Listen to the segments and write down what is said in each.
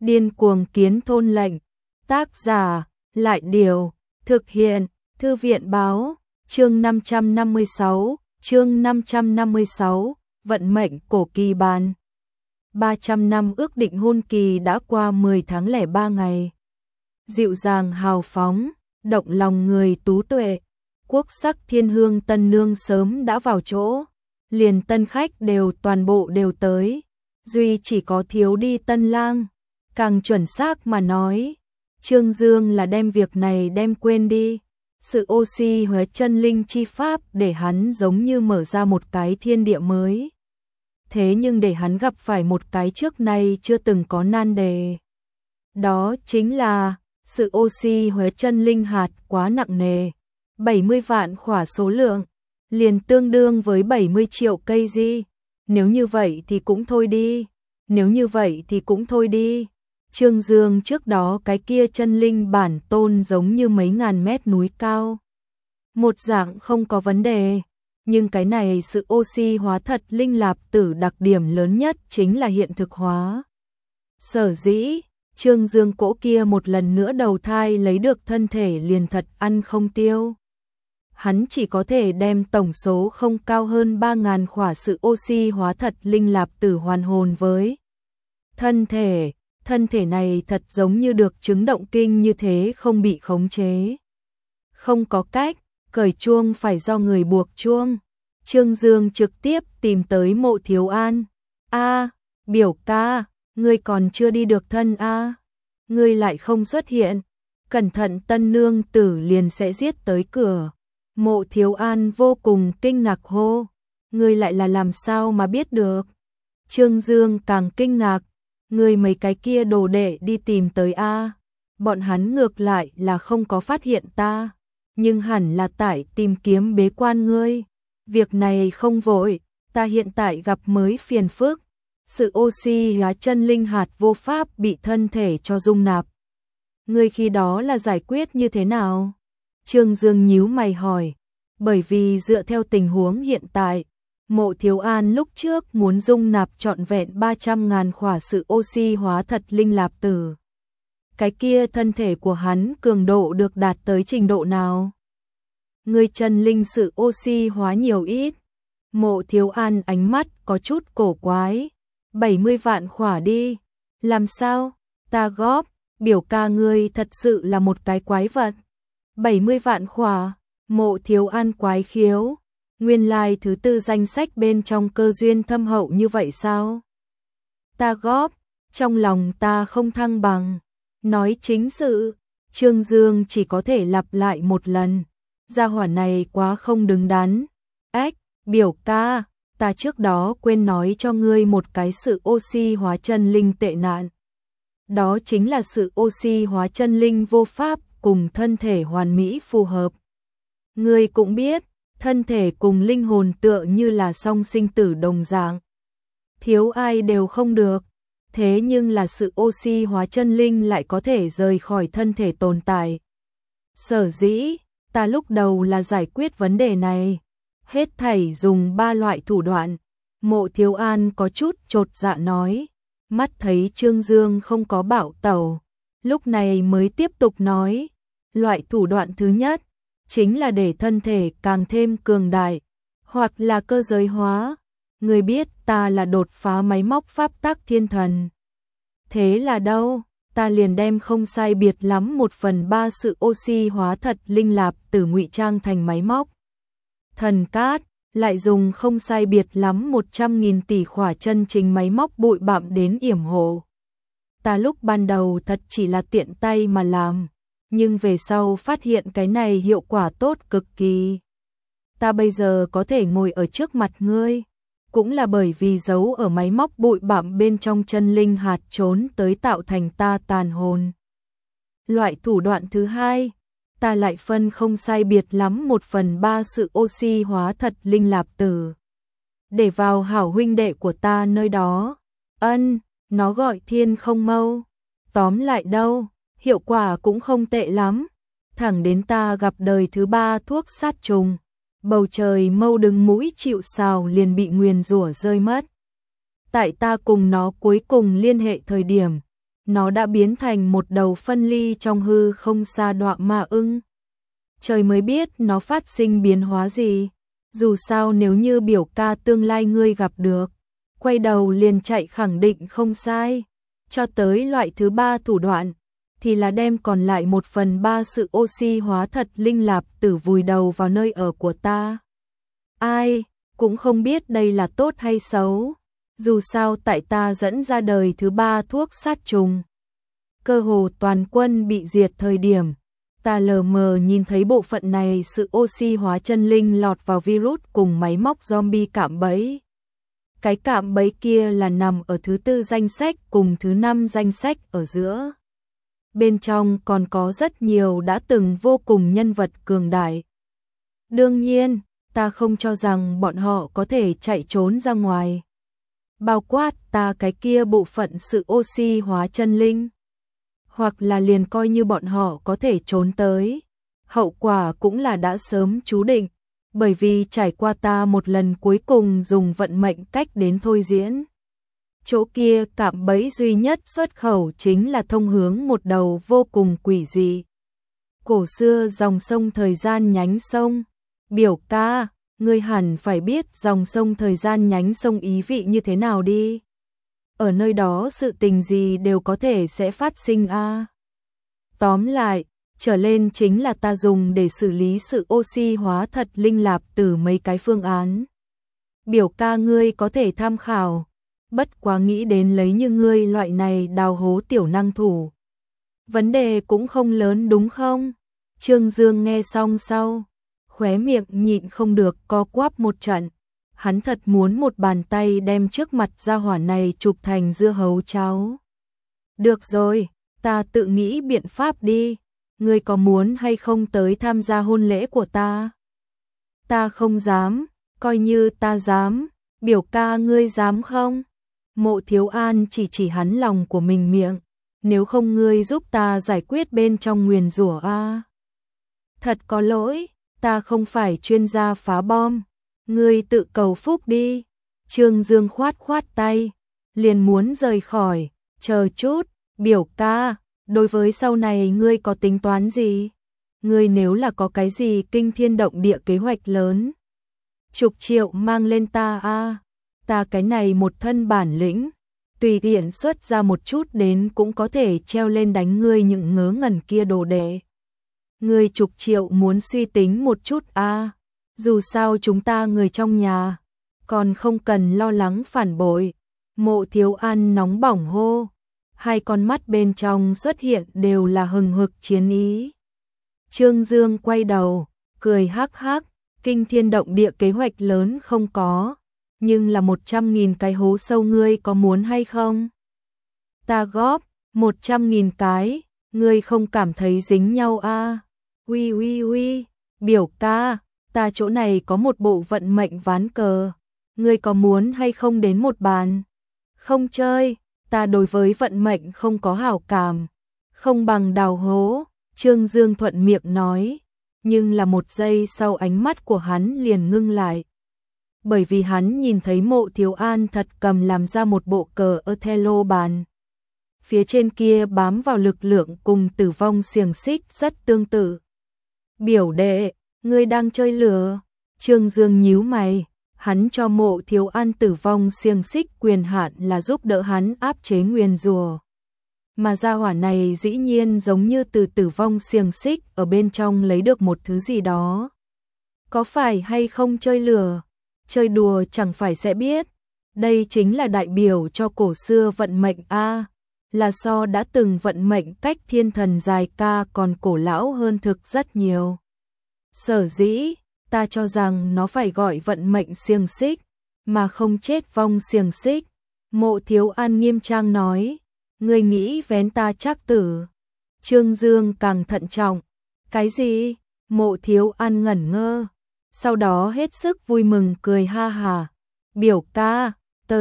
Điên cuồng kiến thôn lệnh. Tác giả, Lại Điều, thực hiện, Thư viện Báo, chương 556, vận mệnh cổ kỳ bàn. 300 năm ước định hôn kỳ đã qua 10 tháng lẻ 3 ngày. Dịu dàng hào phóng, động lòng người tú tuệ, quốc sắc thiên hương tân nương sớm đã vào chỗ, liền tân khách toàn bộ đều tới, duy chỉ có thiếu đi tân lang. Càng chuẩn xác mà nói, Trương Dương là đem việc này đem quên đi. Sự oxy hóa chân linh chi pháp để hắn giống như mở ra một cái thiên địa mới. Thế nhưng để hắn gặp phải một cái trước nay chưa từng có nan đề. Đó chính là sự oxy hóa chân linh hạt quá nặng nề. 70 vạn khỏa số lượng, liền tương đương với 70 triệu cây di. Nếu như vậy thì cũng thôi đi. Nếu như vậy thì cũng thôi đi. Trương Dương trước đó cái kia chân linh bản tôn giống như mấy ngàn mét núi cao. Một dạng không có vấn đề. Nhưng cái này sự oxy hóa thật linh lạp tử đặc điểm lớn nhất chính là hiện thực hóa. Sở dĩ, Trương Dương cỗ kia một lần nữa đầu thai lấy được thân thể liền thật ăn không tiêu. Hắn chỉ có thể đem tổng số không cao hơn 3.000 khỏa sự oxy hóa thật linh lạp tử hoàn hồn với thân thể. Thân thể này thật giống như được chứng động kinh như thế không bị khống chế. Không có cách, cởi chuông phải do người buộc chuông. Trương Dương trực tiếp tìm tới Mộ Thiếu An. Biểu ca, ngươi còn chưa đi được thân ngươi lại không xuất hiện. Cẩn thận tân nương tử liền sẽ giết tới cửa. Mộ Thiếu An vô cùng kinh ngạc hô. Ngươi lại là làm sao mà biết được? Trương Dương càng kinh ngạc. Ngươi mấy cái kia đồ đệ đi tìm tới bọn hắn ngược lại là không có phát hiện ta, nhưng hẳn là tại tìm kiếm bế quan ngươi. Việc này không vội, ta hiện tại gặp mới phiền phức. Sự oxy hóa chân linh hạt vô pháp bị thân thể cho dung nạp. Ngươi khi đó là giải quyết như thế nào? Trương Dương nhíu mày hỏi, bởi vì dựa theo tình huống hiện tại, Mộ Thiếu An lúc trước muốn dung nạp trọn vẹn 300.000 khỏa sự oxy hóa thật linh lạp tử. Cái kia thân thể của hắn cường độ được đạt tới trình độ nào? Ngươi chân linh sự oxy hóa nhiều ít? Mộ Thiếu An ánh mắt có chút cổ quái. 70 vạn khỏa đi. Làm sao? Ta góp, biểu ca ngươi thật sự là một cái quái vật. 70 vạn khỏa, Mộ Thiếu An quái khiếu. Nguyên lai thứ tư danh sách bên trong cơ duyên thâm hậu như vậy sao? Ta góp, trong lòng ta không thăng bằng. Nói chính sự, Trương Dương chỉ có thể lặp lại một lần. Gia hỏa này quá không đứng đắn. Biểu ca, ta trước đó quên nói cho ngươi một cái sự oxy hóa chân linh tệ nạn. Đó chính là sự oxy hóa chân linh vô pháp cùng thân thể hoàn mỹ phù hợp. Ngươi cũng biết, thân thể cùng linh hồn tựa như là song sinh tử đồng dạng. Thiếu ai đều không được. Thế nhưng là sự oxy hóa chân linh lại có thể rời khỏi thân thể tồn tại. Sở dĩ, ta lúc đầu là giải quyết vấn đề này. Hết thảy dùng 3 loại thủ đoạn. Mộ Thiếu An có chút chột dạ nói. Mắt thấy Trương Dương không có bảo tẩu. Lúc này mới tiếp tục nói. Loại thủ đoạn thứ nhất chính là để thân thể càng thêm cường đại, hoặc là cơ giới hóa. Người biết ta là đột phá máy móc pháp tắc thiên thần. Thế là đâu, ta liền đem không sai biệt lắm 1/3 sự oxy hóa thật linh lạp tử ngụy trang thành máy móc. Thần cát, lại dùng không sai biệt lắm 100.000 tỷ khỏa chân chính máy móc bụi bặm đến yểm hộ. Ta lúc ban đầu thật chỉ là tiện tay mà làm. Nhưng về sau phát hiện cái này hiệu quả tốt cực kỳ. Ta bây giờ có thể ngồi ở trước mặt ngươi, cũng là bởi vì giấu ở máy móc bụi bặm bên trong chân linh hạt trốn tới tạo thành ta tàn hồn. Loại thủ đoạn thứ hai, ta lại phân không sai biệt lắm 1/3 sự oxy hóa thật linh lạp tử. Để vào hảo huynh đệ của ta nơi đó. Nó gọi thiên không mâu. Tóm lại đâu, hiệu quả cũng không tệ lắm. Thẳng đến ta gặp đời thứ 3 thuốc sát trùng. Bầu trời mâu đứng mũi chịu sào liền bị nguyền rủa rơi mất. Tại ta cùng nó cuối cùng liên hệ thời điểm, nó đã biến thành một đầu phân ly trong hư không xa đọa mà ưng. Trời mới biết nó phát sinh biến hóa gì. Dù sao nếu như biểu ca tương lai ngươi gặp được, quay đầu liền chạy khẳng định không sai. Cho tới loại thứ ba thủ đoạn, thì là đem còn lại 1/3 sự oxy hóa thật linh lạp tử vùi đầu vào nơi ở của ta. Ai, cũng không biết đây là tốt hay xấu. Dù sao tại ta dẫn ra đời thứ 3 thuốc sát trùng, cơ hồ toàn quân bị diệt thời điểm, ta lờ mờ nhìn thấy bộ phận này sự oxy hóa chân linh lọt vào virus cùng máy móc zombie cạm bẫy. Cái cạm bẫy kia là nằm ở thứ 4 danh sách cùng thứ 5 danh sách ở giữa. Bên trong còn có rất nhiều đã từng vô cùng nhân vật cường đại. Đương nhiên, ta không cho rằng bọn họ có thể chạy trốn ra ngoài. Bao quát ta cái kia bộ phận sự oxy hóa chân linh. Hoặc là liền coi như bọn họ có thể trốn tới. Hậu quả cũng là đã sớm chú định. Bởi vì trải qua ta một lần cuối cùng dùng vận mệnh cách đến thôi diễn. Chỗ kia cạm bẫy duy nhất xuất khẩu chính là thông hướng một đầu vô cùng quỷ dị. Cổ xưa dòng sông thời gian nhánh sông. Biểu ca, ngươi hẳn phải biết dòng sông thời gian nhánh sông ý vị như thế nào đi. Ở nơi đó sự tình gì đều có thể sẽ phát sinh a. Tóm lại, trở lên chính là ta dùng để xử lý sự oxy hóa thật linh lạp từ mấy cái phương án. Biểu ca ngươi có thể tham khảo, bất quá nghĩ đến lấy như ngươi loại này đào hố tiểu năng thủ. Vấn đề cũng không lớn đúng không? Trương Dương nghe xong sau, khóe miệng nhịn không được co quắp một trận. Hắn thật muốn một bàn tay đem trước mặt gia hỏa này chụp thành dưa hấu cháo. Được rồi, ta tự nghĩ biện pháp đi. Ngươi có muốn hay không tới tham gia hôn lễ của ta? Ta không dám, coi như ta dám. Biểu ca ngươi dám không? Mộ Thiếu An chỉ hắn lòng của mình miệng. Nếu không ngươi giúp ta giải quyết bên trong nguyền rủa a. Thật có lỗi, ta không phải chuyên gia phá bom. Ngươi tự cầu phúc đi. Trương Dương khoát khoát tay, liền muốn rời khỏi. Chờ chút, biểu ca, đối với sau này ngươi có tính toán gì? Ngươi nếu là có cái gì kinh thiên động địa kế hoạch lớn, chục triệu mang lên ta a. Ta cái này một thân bản lĩnh, tùy tiện xuất ra một chút đến cũng có thể treo lên đánh ngươi những ngớ ngẩn kia đồ đệ. Ngươi chục triệu muốn suy tính một chút a. Dù sao chúng ta người trong nhà, còn không cần lo lắng phản bội. Mộ Thiếu An nóng bỏng hô, hai con mắt bên trong xuất hiện đều là hừng hực chiến ý. Trương Dương quay đầu, cười hắc hắc, kinh thiên động địa kế hoạch lớn không có, nhưng là 100.000 cái hố sâu ngươi có muốn hay không? Ta góp 100.000 cái, ngươi không cảm thấy dính nhau a? Uy uy uy, biểu ca, ta chỗ này có một bộ vận mệnh ván cờ, ngươi có muốn hay không đến một bàn? Không chơi, ta đối với vận mệnh không có hảo cảm, không bằng đào hố. Trương Dương thuận miệng nói, nhưng là một giây sau ánh mắt của hắn liền ngưng lại. Bởi vì hắn nhìn thấy Mộ Thiếu An thật cầm làm ra một bộ cờ Othello bàn. Phía trên kia bám vào lực lượng cùng tử vong xiềng xích rất tương tự. Biểu đệ, ngươi đang chơi lừa. Trương Dương nhíu mày, hắn cho Mộ Thiếu An tử vong xiềng xích quyền hạn là giúp đỡ hắn áp chế nguyền rủa. Mà gia hỏa này dĩ nhiên giống như từ tử vong xiềng xích ở bên trong lấy được một thứ gì đó. Có phải hay không chơi lừa? Chơi đùa chẳng phải sẽ biết. Đây chính là đại biểu cho cổ xưa vận mệnh a, là so đã từng vận mệnh cách thiên thần dài ca còn cổ lão hơn thực rất nhiều. Sở dĩ, ta cho rằng nó phải gọi vận mệnh xiềng xích, mà không chết vong xiềng xích. Mộ Thiếu An nghiêm trang nói, ngươi nghĩ vén ta trác tử. Trương Dương càng thận trọng. Cái gì? Mộ Thiếu An ngẩn ngơ, sau đó hết sức vui mừng cười ha hà. Biểu ca,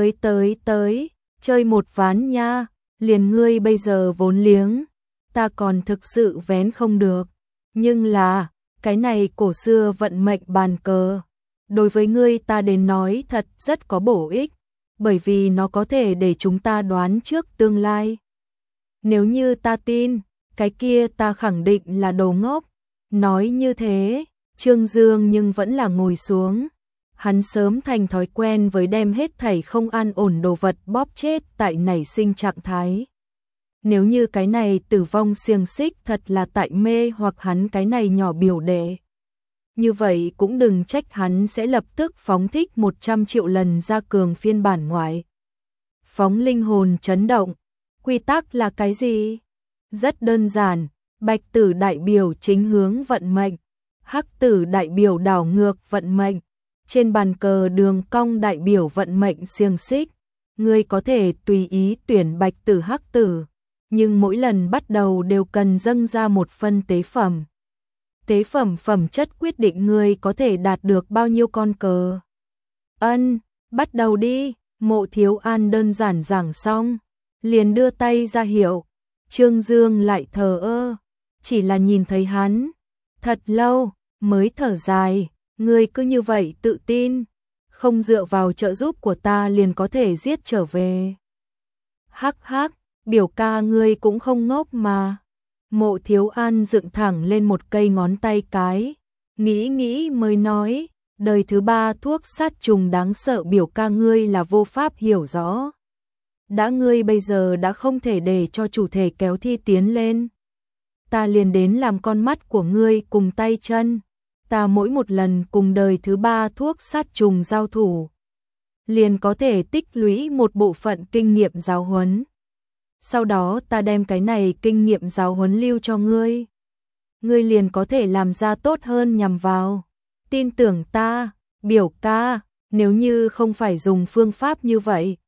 tới, chơi một ván nha, liền ngươi bây giờ vốn liếng, ta còn thực sự vén không được. Nhưng là, cái này cổ xưa vận mệnh bàn cờ, đối với ngươi ta đến nói thật rất có bổ ích, bởi vì nó có thể để chúng ta đoán trước tương lai. Nếu như ta tin, cái kia ta khẳng định là đồ ngốc. Nói như thế, Trương Dương nhưng vẫn là ngồi xuống. Hắn sớm thành thói quen với đem hết thảy không an ổn đồ vật bóp chết tại nảy sinh trạng thái. Nếu như cái này tử vong xiềng xích thật là tại mê hoặc hắn cái này nhỏ biểu đệ. Như vậy cũng đừng trách hắn sẽ lập tức phóng thích 100 triệu lần ra cường phiên bản ngoại. Phóng linh hồn chấn động. Quy tắc là cái gì? Rất đơn giản, bạch tử đại biểu chính hướng vận mệnh, hắc tử đại biểu đảo ngược vận mệnh, trên bàn cờ đường cong đại biểu vận mệnh xiềng xích. Ngươi có thể tùy ý tuyển bạch tử hắc tử, nhưng mỗi lần bắt đầu đều cần dâng ra một phân tế phẩm. Tế phẩm phẩm chất quyết định ngươi có thể đạt được bao nhiêu con cờ. Bắt đầu đi, Mộ Thiếu An đơn giản giảng xong, liền đưa tay ra hiệu. Trương Dương lại thờ ơ, chỉ là nhìn thấy hắn, thật lâu, mới thở dài, ngươi cứ như vậy tự tin, không dựa vào trợ giúp của ta liền có thể giết trở về. Hắc hắc, biểu ca ngươi cũng không ngốc mà. Mộ Thiếu An dựng thẳng lên một cây ngón tay cái, nghĩ mới nói, đời thứ 3 thuốc sát trùng đáng sợ biểu ca ngươi là vô pháp hiểu rõ. Đã ngươi bây giờ đã không thể để cho chủ thể kéo thi tiến lên. Ta liền đến làm con mắt của ngươi cùng tay chân. Ta mỗi một lần cùng đời thứ 3 thuốc sát trùng giao thủ, liền có thể tích lũy một bộ phận kinh nghiệm giáo huấn. Sau đó ta đem cái này kinh nghiệm giáo huấn lưu cho ngươi. Ngươi liền có thể làm ra tốt hơn nhằm vào. Tin tưởng ta, biểu ca, nếu như không phải dùng phương pháp như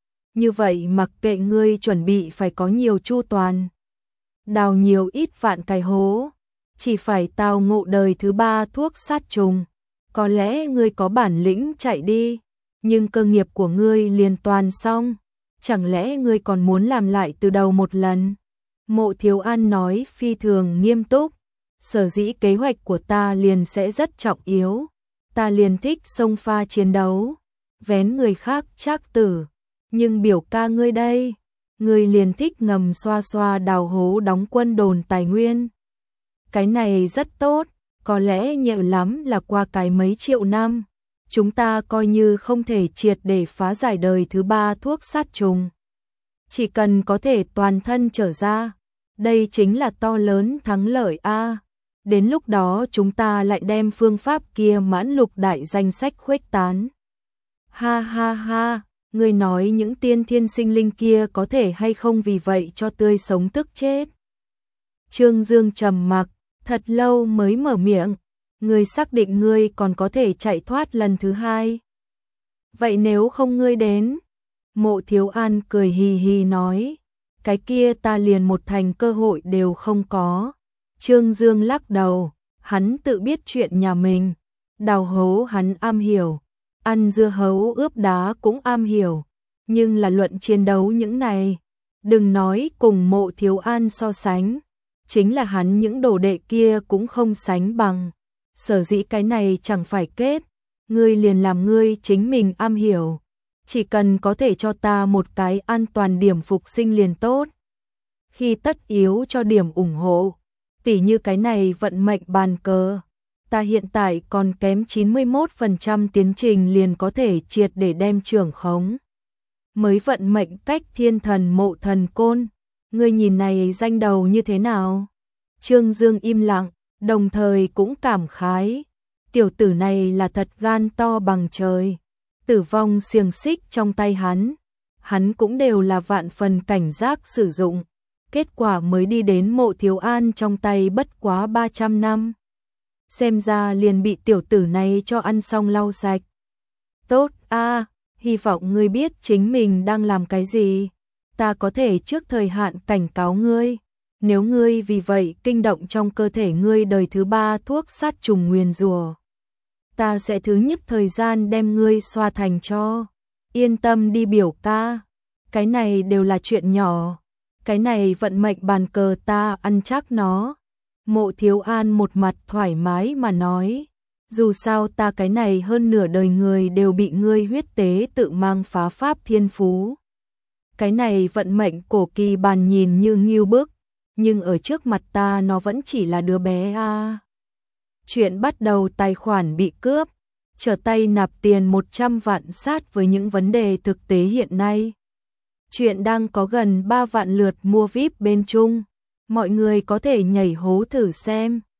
vậy mặc kệ ngươi chuẩn bị phải có nhiều chu toàn. Đào nhiều ít vạn cái hố, chỉ phải tao ngộ đời thứ 3 thuốc sát trùng. Có lẽ ngươi có bản lĩnh chạy đi, nhưng cơ nghiệp của ngươi liền toàn xong. Chẳng lẽ ngươi còn muốn làm lại từ đầu một lần? Mộ Thiếu An nói phi thường nghiêm túc. Sở dĩ kế hoạch của ta liền sẽ rất trọng yếu. Ta liền thích xông pha chiến đấu, vén người khác trác tử. Nhưng biểu ca ngươi đây, ngươi liền thích ngầm xoa xoa đào hố đóng quân đồn tài nguyên. Cái này rất tốt, có lẽ nhiều lắm là qua cái mấy triệu năm, chúng ta coi như không thể triệt để phá giải đời thứ 3 thuốc sát trùng. Chỉ cần có thể toàn thân trở ra, đây chính là to lớn thắng lợi a. Đến lúc đó chúng ta lại đem phương pháp kia mãn lục đại danh sách khuếch tán. Ha ha ha, ngươi nói những tiên thiên sinh linh kia có thể hay không vì vậy cho tươi sống tức chết. Trương Dương trầm mặc, thật lâu mới mở miệng, ngươi xác định ngươi còn có thể chạy thoát lần thứ 2. Vậy nếu không ngươi đến? Mộ Thiếu An cười hì hì nói, cái kia ta liền một thành cơ hội đều không có. Trương Dương lắc đầu, hắn tự biết chuyện nhà mình, đào hố hắn am hiểu, ăn dưa hấu ướp đá cũng am hiểu, nhưng là luận chiến đấu những này, đừng nói cùng Mộ Thiếu An so sánh, chính là hắn những đồ đệ kia cũng không sánh bằng. Sở dĩ cái này chẳng phải kết, ngươi liền làm ngươi chính mình am hiểu, chỉ cần có thể cho ta một cái an toàn điểm phục sinh liền tốt. Khi tất yếu cho điểm ủng hộ, tỉ như cái này vận mệnh bàn cờ, ta hiện tại còn kém 91% tiến trình liền có thể triệt để đem trưởng khống. Mới vận mệnh cách thiên thần Mộ Thần Côn, ngươi nhìn này danh đầu như thế nào? Trương Dương im lặng, đồng thời cũng cảm khái, tiểu tử này là thật gan to bằng trời. Tử vong xiềng xích trong tay hắn cũng đều là vạn phần cảnh giác sử dụng. Kết quả mới đi đến Mộ Thiếu An trong tay bất quá 300 năm. Xem ra liền bị tiểu tử này cho ăn xong lau sạch. Tốt a, hy vọng ngươi biết chính mình đang làm cái gì. Ta có thể trước thời hạn cảnh cáo ngươi. Nếu ngươi vì vậy kinh động trong cơ thể ngươi đời thứ 3 thuốc sát trùng nguyền rủa, ta sẽ thứ nhất thời gian đem ngươi xoa thành tro. Yên tâm đi biểu ca, cái này đều là chuyện nhỏ. Cái này vận mệnh bàn cờ ta ăn chắc nó. Mộ Thiếu An một mặt thoải mái mà nói, dù sao ta cái này hơn nửa đời người đều bị ngươi huyết tế tự mang phá pháp thiên phú. Cái này vận mệnh của Kỳ Bàn nhìn như ngưu bức, nhưng ở trước mặt ta nó vẫn chỉ là đứa bé a. Chuyện bắt đầu tài khoản bị cướp, trở tay nạp tiền 100 vạn sát với những vấn đề thực tế hiện nay. Chuyện đang có gần 3 vạn lượt mua VIP bên Trung. Mọi người có thể nhảy hố thử xem.